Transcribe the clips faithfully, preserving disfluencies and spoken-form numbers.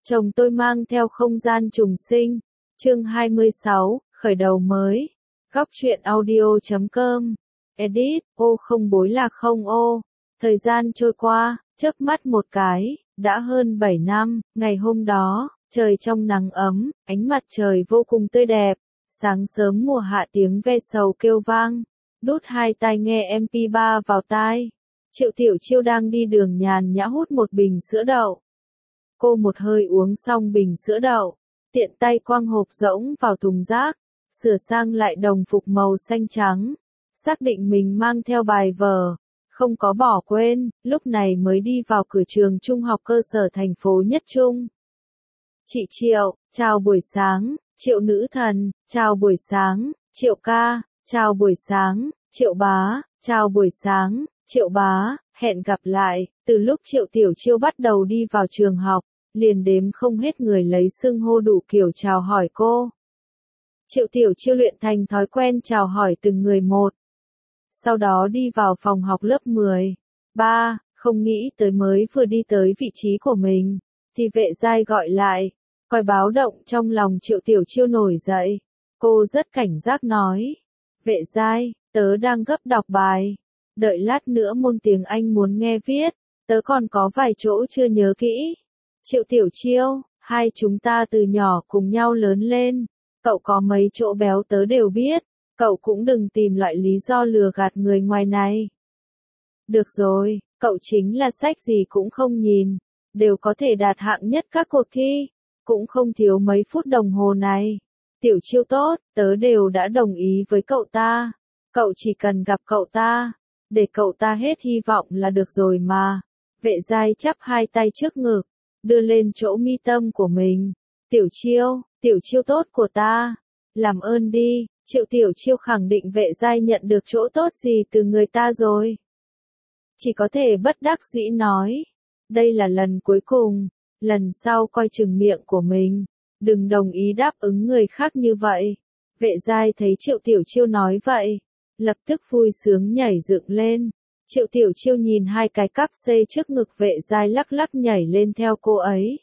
Chồng tôi mang theo không gian trùng sinh. Chương hai mươi sáu, khởi đầu mới. Góc truyện audio chấm com. Edit, ô không bối là không ô. Thời gian trôi qua, chớp mắt một cái, đã hơn bảy năm, ngày hôm đó, trời trong nắng ấm, ánh mặt trời vô cùng tươi đẹp. Sáng sớm mùa hạ tiếng ve sầu kêu vang, đút hai tai nghe em pê ba vào tai. Triệu Tiểu Chiêu đang đi đường nhàn nhã hút một bình sữa đậu. Cô một hơi uống xong bình sữa đậu, tiện tay quăng hộp rỗng vào thùng rác, sửa sang lại đồng phục màu xanh trắng, xác định mình mang theo bài vở, không có bỏ quên, lúc này mới đi vào cửa trường trung học cơ sở thành phố Nhất Trung. Chị Triệu, chào buổi sáng. Triệu nữ thần, chào buổi sáng. Triệu ca, chào buổi sáng. Triệu bá, chào buổi sáng. Triệu bá, hẹn gặp lại. Từ lúc Triệu Tiểu Chiêu bắt đầu đi vào trường học, liền đếm không hết người lấy xưng hô đủ kiểu chào hỏi cô. Triệu Tiểu Chiêu luyện thành thói quen chào hỏi từng người một. Sau đó đi vào phòng học lớp mười. Ba, không nghĩ tới mới vừa đi tới vị trí của mình, thì vệ giai gọi lại. Còi báo động trong lòng Triệu Tiểu Chiêu nổi dậy. Cô rất cảnh giác nói. Vệ giai, tớ đang gấp đọc bài. Đợi lát nữa môn tiếng Anh muốn nghe viết. Tớ còn có vài chỗ chưa nhớ kỹ. Triệu Tiểu Chiêu, hai chúng ta từ nhỏ cùng nhau lớn lên. Cậu có mấy chỗ béo tớ đều biết. Cậu cũng đừng tìm loại lý do lừa gạt người ngoài này. Được rồi, cậu chính là sách gì cũng không nhìn. Đều có thể đạt hạng nhất các cuộc thi. Cũng không thiếu mấy phút đồng hồ này. Tiểu Chiêu tốt, tớ đều đã đồng ý với cậu ta. Cậu chỉ cần gặp cậu ta, để cậu ta hết hy vọng là được rồi mà. Vệ giai chắp hai tay trước ngực, đưa lên chỗ mi tâm của mình. Tiểu Chiêu, Tiểu Chiêu tốt của ta. Làm ơn đi. Triệu Tiểu Chiêu khẳng định vệ giai nhận được chỗ tốt gì từ người ta rồi. Chỉ có thể bất đắc dĩ nói. Đây là lần cuối cùng. Lần sau coi chừng miệng của mình, đừng đồng ý đáp ứng người khác như vậy. Vệ giai thấy Triệu Tiểu Chiêu nói vậy, lập tức vui sướng nhảy dựng lên. Triệu Tiểu Chiêu nhìn hai cái cắp xê trước ngực vệ giai lắc lắc nhảy lên theo cô ấy.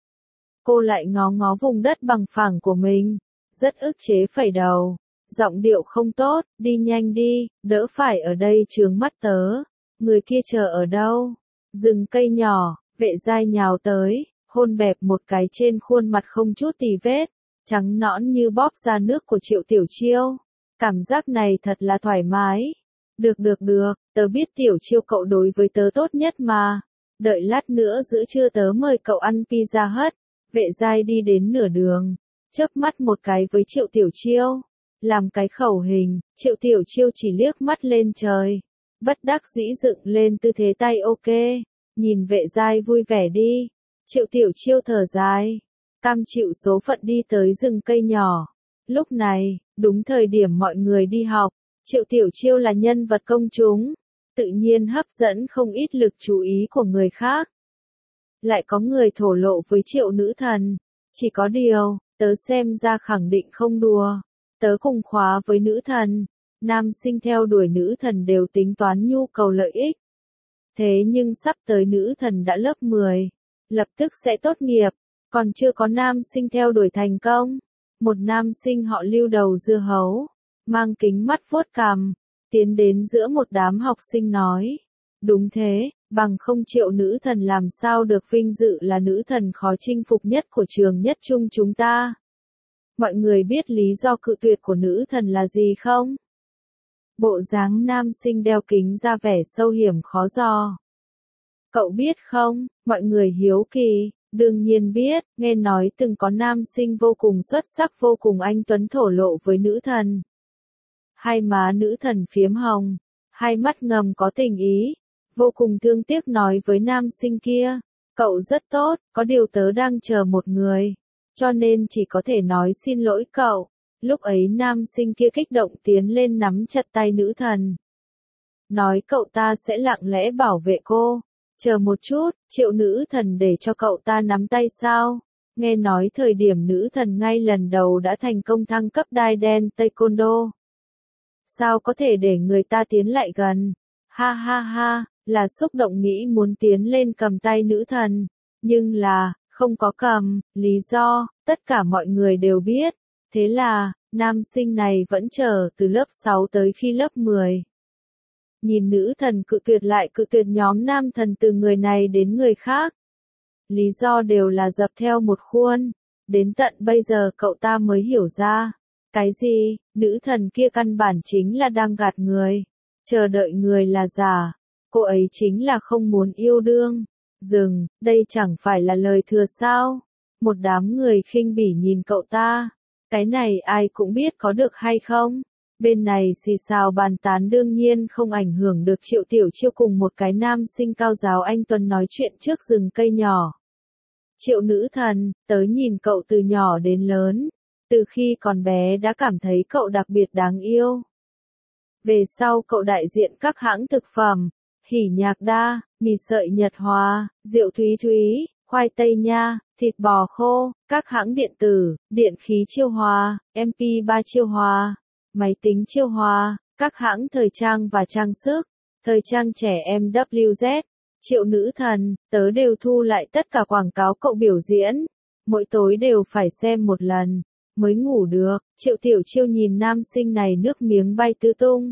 Cô lại ngó ngó vùng đất bằng phẳng của mình, rất ức chế phẩy đầu, giọng điệu không tốt, đi nhanh đi, đỡ phải ở đây chướng mắt tớ. Người kia chờ ở đâu? Rừng cây nhỏ. Vệ giai nhào tới, hôn bẹp một cái trên khuôn mặt không chút tì vết, trắng nõn như bóp ra nước của Triệu Tiểu Chiêu. Cảm giác này thật là thoải mái. Được được được, tớ biết Tiểu Chiêu cậu đối với tớ tốt nhất mà. Đợi lát nữa giữa trưa tớ mời cậu ăn pizza hut. Vệ giai đi đến nửa đường, chớp mắt một cái với Triệu Tiểu Chiêu, làm cái khẩu hình. Triệu Tiểu Chiêu chỉ liếc mắt lên trời, bất đắc dĩ dựng lên tư thế tay ok. Nhìn vệ giai vui vẻ đi. Triệu Tiểu Chiêu thở dài, cam chịu số phận đi tới rừng cây nhỏ. Lúc này, đúng thời điểm mọi người đi học, Triệu Tiểu Chiêu là nhân vật công chúng, tự nhiên hấp dẫn không ít lực chú ý của người khác. Lại có người thổ lộ với Triệu nữ thần. Chỉ có điều, tớ xem ra khẳng định không đùa. Tớ cùng khóa với nữ thần. Nam sinh theo đuổi nữ thần đều tính toán nhu cầu lợi ích. Thế nhưng sắp tới nữ thần đã lớp mười, lập tức sẽ tốt nghiệp, còn chưa có nam sinh theo đuổi thành công. Một nam sinh họ Lưu đầu dưa hấu, mang kính mắt vuốt cằm, tiến đến giữa một đám học sinh nói. Đúng thế, bằng không Triệu nữ thần làm sao được vinh dự là nữ thần khó chinh phục nhất của trường Nhất Trung chúng ta. Mọi người biết lý do cự tuyệt của nữ thần là gì không? Bộ dáng nam sinh đeo kính ra vẻ sâu hiểm khó dò. Cậu biết không? Mọi người hiếu kỳ. Đương nhiên biết, nghe nói từng có nam sinh vô cùng xuất sắc vô cùng anh tuấn thổ lộ với nữ thần. Hai má nữ thần phiếm hồng, hai mắt ngầm có tình ý, vô cùng thương tiếc nói với nam sinh kia. Cậu rất tốt, có điều tớ đang chờ một người, cho nên chỉ có thể nói xin lỗi cậu. Lúc ấy nam sinh kia kích động tiến lên nắm chặt tay nữ thần. Nói cậu ta sẽ lặng lẽ bảo vệ cô. Chờ một chút, Triệu nữ thần để cho cậu ta nắm tay sao? Nghe nói thời điểm nữ thần ngay lần đầu đã thành công thăng cấp đai đen taekwondo. Sao có thể để người ta tiến lại gần? Ha ha ha, là xúc động nghĩ muốn tiến lên cầm tay nữ thần. Nhưng là, không có cầm, lý do, tất cả mọi người đều biết. Thế là, nam sinh này vẫn chờ từ lớp sáu tới khi lớp mười. Nhìn nữ thần cự tuyệt lại cự tuyệt nhóm nam thần từ người này đến người khác. Lý do đều là dập theo một khuôn. Đến tận bây giờ cậu ta mới hiểu ra. Cái gì, nữ thần kia căn bản chính là đang gạt người. Chờ đợi người là giả. Cô ấy chính là không muốn yêu đương. Dừng, đây chẳng phải là lời thừa sao. Một đám người khinh bỉ nhìn cậu ta. Cái này ai cũng biết có được hay không. Bên này xì xào bàn tán đương nhiên không ảnh hưởng được Triệu Tiểu Chiêu cùng một cái nam sinh cao giáo anh Tuấn nói chuyện trước rừng cây nhỏ. Triệu nữ thần, tớ nhìn cậu từ nhỏ đến lớn. Từ khi còn bé đã cảm thấy cậu đặc biệt đáng yêu. Về sau cậu đại diện các hãng thực phẩm, Hỉ Nhạc Đa, mì sợi Nhật Hòa, rượu Thúy Thúy, khoai tây nha, thịt bò khô, các hãng điện tử, điện khí Chiêu Hòa, em pê ba Chiêu Hòa, máy tính Chiêu Hòa, các hãng thời trang và trang sức, thời trang trẻ em vê kép Z, Triệu nữ thần, tớ đều thu lại tất cả quảng cáo cậu biểu diễn. Mỗi tối đều phải xem một lần, mới ngủ được. Triệu Tiểu Chiêu nhìn nam sinh này nước miếng bay tứ tung.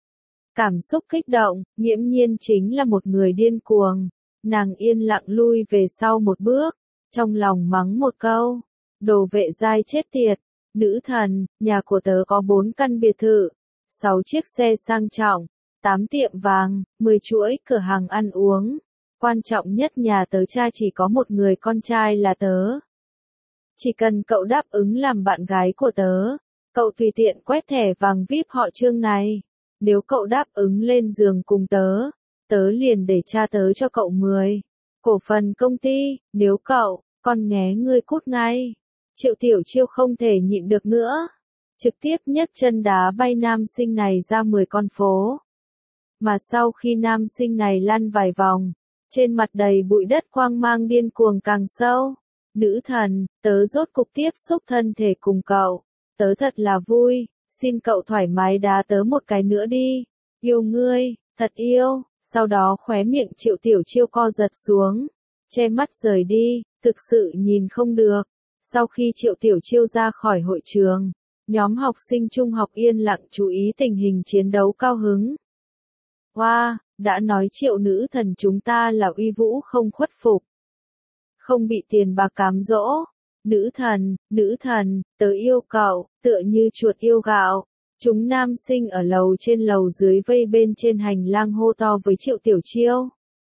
Cảm xúc kích động, nghiễm nhiên chính là một người điên cuồng. Nàng yên lặng lui về sau một bước, trong lòng mắng một câu. Đồ vệ giai chết tiệt, nữ thần, nhà của tớ có bốn căn biệt thự, sáu chiếc xe sang trọng, tám tiệm vàng, mười chuỗi cửa hàng ăn uống. Quan trọng nhất nhà tớ cha chỉ có một người con trai là tớ. Chỉ cần cậu đáp ứng làm bạn gái của tớ, cậu tùy tiện quét thẻ vàng vi ai pi họ Trương này. Nếu cậu đáp ứng lên giường cùng tớ, tớ liền để cha tớ cho cậu mười cổ phần công ty, nếu cậu, con nghé ngươi cút ngay. Triệu Tiểu Chiêu không thể nhịn được nữa. Trực tiếp nhấc chân đá bay nam sinh này ra mười con phố. Mà sau khi nam sinh này lăn vài vòng, trên mặt đầy bụi đất quang mang điên cuồng càng sâu. Nữ thần, tớ rốt cục tiếp xúc thân thể cùng cậu. Tớ thật là vui, xin cậu thoải mái đá tớ một cái nữa đi. Yêu ngươi, thật yêu. Sau đó khóe miệng Triệu Tiểu Chiêu co giật xuống, che mắt rời đi, thực sự nhìn không được. Sau khi Triệu Tiểu Chiêu ra khỏi hội trường, nhóm học sinh trung học yên lặng chú ý tình hình chiến đấu cao hứng. Wow, đã nói Triệu nữ thần chúng ta là uy vũ không khuất phục. Không bị tiền bạc cám dỗ. Nữ thần, nữ thần, tớ yêu cậu, tựa như chuột yêu gạo. Chúng nam sinh ở lầu trên lầu dưới vây bên trên hành lang hô to với Triệu Tiểu Chiêu.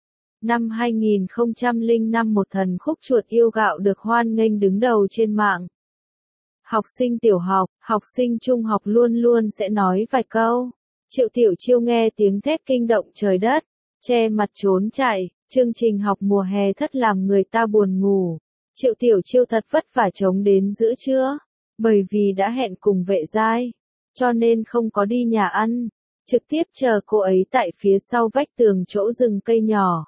Năm hai nghìn không trăm lẻ năm một thần khúc chuột yêu gạo được hoan nghênh đứng đầu trên mạng. Học sinh tiểu học, học sinh trung học luôn luôn sẽ nói vài câu. Triệu Tiểu Chiêu nghe tiếng thét kinh động trời đất, che mặt trốn chạy, chương trình học mùa hè thất làm người ta buồn ngủ. Triệu Tiểu Chiêu thật vất vả chống đến giữa trưa, bởi vì đã hẹn cùng vệ giai, cho nên không có đi nhà ăn, trực tiếp chờ cô ấy tại phía sau vách tường chỗ rừng cây nhỏ.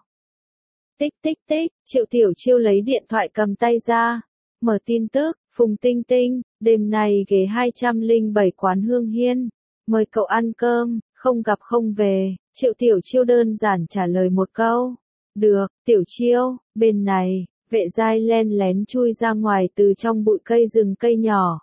Tích tích tích, Triệu Tiểu Chiêu lấy điện thoại cầm tay ra, mở tin tức, Phùng Tinh Tinh, đêm nay ghế hai trăm lẻ bảy quán Hương Hiên, mời cậu ăn cơm, không gặp không về. Triệu Tiểu Chiêu đơn giản trả lời một câu, được. Tiểu Chiêu, bên này, vệ giai len lén chui ra ngoài từ trong bụi cây rừng cây nhỏ.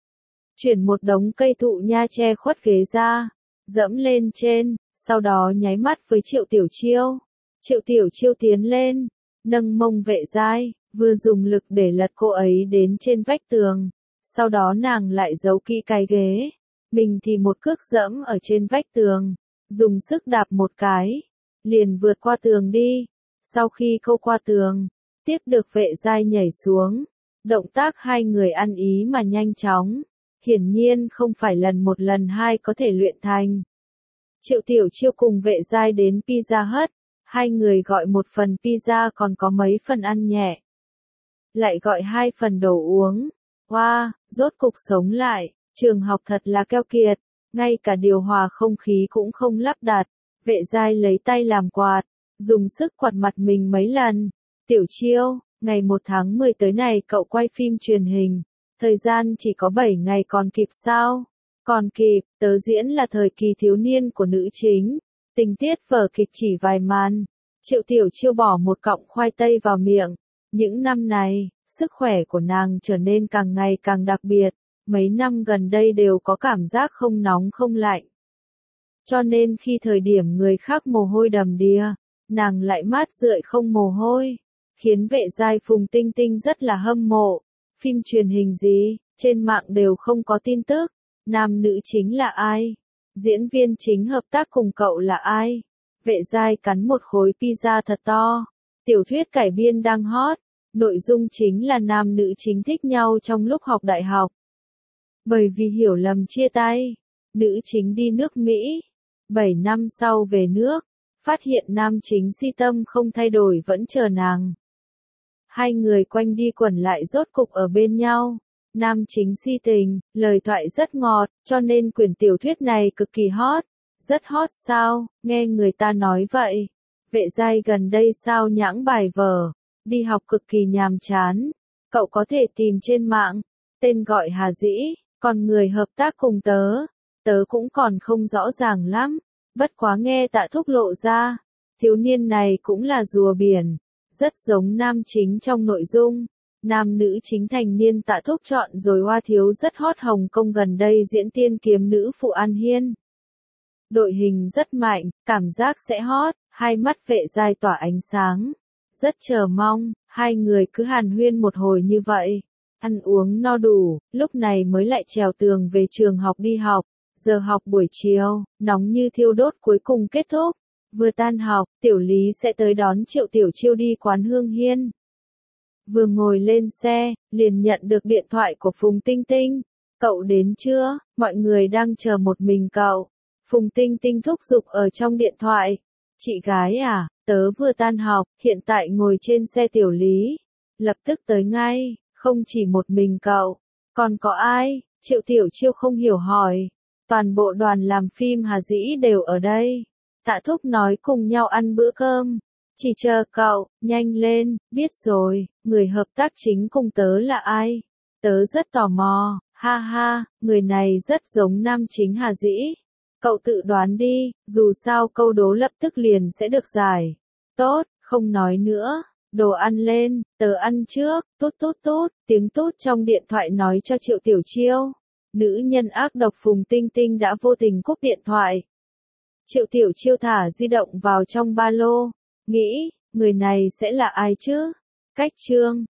Chuyển một đống cây thụ nha che khuất ghế ra, dẫm lên trên, sau đó nháy mắt với Triệu Tiểu Chiêu. Triệu Tiểu Chiêu tiến lên, nâng mông vệ giai, vừa dùng lực để lật cô ấy đến trên vách tường. Sau đó nàng lại giấu kỹ cái ghế, mình thì một cước dẫm ở trên vách tường, dùng sức đạp một cái, liền vượt qua tường đi. Sau khi câu qua tường, tiếp được vệ giai nhảy xuống, động tác hai người ăn ý mà nhanh chóng, hiển nhiên không phải lần một lần hai có thể luyện thành. Triệu Tiểu Chiêu cùng vệ giai đến Pizza Hut, hai người gọi một phần pizza còn có mấy phần ăn nhẹ. Lại gọi hai phần đồ uống. Wow, rốt cục sống lại, trường học thật là keo kiệt, ngay cả điều hòa không khí cũng không lắp đặt. Vệ giai lấy tay làm quạt, dùng sức quạt mặt mình mấy lần. Tiểu Chiêu, ngày một tháng mười tới này cậu quay phim truyền hình, thời gian chỉ có bảy ngày còn kịp sao? Còn kịp, tớ diễn là thời kỳ thiếu niên của nữ chính, tình tiết vở kịch chỉ vài màn. Triệu Tiểu Chiêu bỏ một cọng khoai tây vào miệng, Những năm này, sức khỏe của nàng trở nên càng ngày càng đặc biệt, mấy năm gần đây đều có cảm giác không nóng không lạnh. Cho nên khi thời điểm người khác mồ hôi đầm đìa, nàng lại mát rượi không mồ hôi, khiến vệ giai Phùng Tinh Tinh rất là hâm mộ. Phim truyền hình gì, trên mạng đều không có tin tức, nam nữ chính là ai? Diễn viên chính hợp tác cùng cậu là ai? Vệ giai cắn một khối pizza thật to. Tiểu thuyết cải biên đang hot, nội dung chính là nam nữ chính thích nhau trong lúc học đại học. Bởi vì hiểu lầm chia tay, nữ chính đi nước Mỹ. Bảy năm sau về nước, phát hiện nam chính si tâm không thay đổi vẫn chờ nàng. Hai người quanh đi quẩn lại rốt cục ở bên nhau. Nam chính si tình, lời thoại rất ngọt, cho nên quyển tiểu thuyết này cực kỳ hot. Rất hot sao, nghe người ta nói vậy. Vệ giai gần đây sao nhãng bài vở, đi học cực kỳ nhàm chán. Cậu có thể tìm trên mạng, tên gọi Hà Dĩ, còn người hợp tác cùng tớ. Tớ cũng còn không rõ ràng lắm, bất quá nghe Tạ Thúc lộ ra. Thiếu niên này cũng là rùa biển, rất giống nam chính trong nội dung. Nam nữ chính thành niên Tạ Thúc chọn rồi Hoa Thiếu rất hot Hồng Kông gần đây diễn tiên kiếm nữ phụ An Hiên. Đội hình rất mạnh, cảm giác sẽ hot, hai mắt vệ giai tỏa ánh sáng. Rất chờ mong, hai người cứ hàn huyên một hồi như vậy. Ăn uống no đủ, lúc này mới lại trèo tường về trường học đi học. Giờ học buổi chiều, nóng như thiêu đốt cuối cùng kết thúc. Vừa tan học, Tiểu Lý sẽ tới đón Triệu Tiểu Chiêu đi quán Hương Hiên. Vừa ngồi lên xe, liền nhận được điện thoại của Phùng Tinh Tinh. Cậu đến chưa? Mọi người đang chờ một mình cậu. Phùng Tinh Tinh thúc giục ở trong điện thoại. Chị gái à, tớ vừa tan học, hiện tại ngồi trên xe Tiểu Lý. Lập tức tới ngay, không chỉ một mình cậu. Còn có ai? Triệu Tiểu Chiêu không hiểu hỏi. Toàn bộ đoàn làm phim Hà Dĩ đều ở đây. Tạ Thúc nói cùng nhau ăn bữa cơm. Chỉ chờ cậu, nhanh lên, biết rồi, người hợp tác chính cùng tớ là ai? Tớ rất tò mò, ha ha, người này rất giống nam chính Hà Dĩ. Cậu tự đoán đi, dù sao câu đố lập tức liền sẽ được giải. Tốt, không nói nữa, đồ ăn lên, tớ ăn trước, tút tút tút, tiếng tút trong điện thoại nói cho Triệu Tiểu Chiêu. Nữ nhân ác độc Phùng Tinh Tinh đã vô tình cúp điện thoại. Triệu Tiểu Chiêu thả di động vào trong ba lô, nghĩ, người này sẽ là ai chứ? Cách chương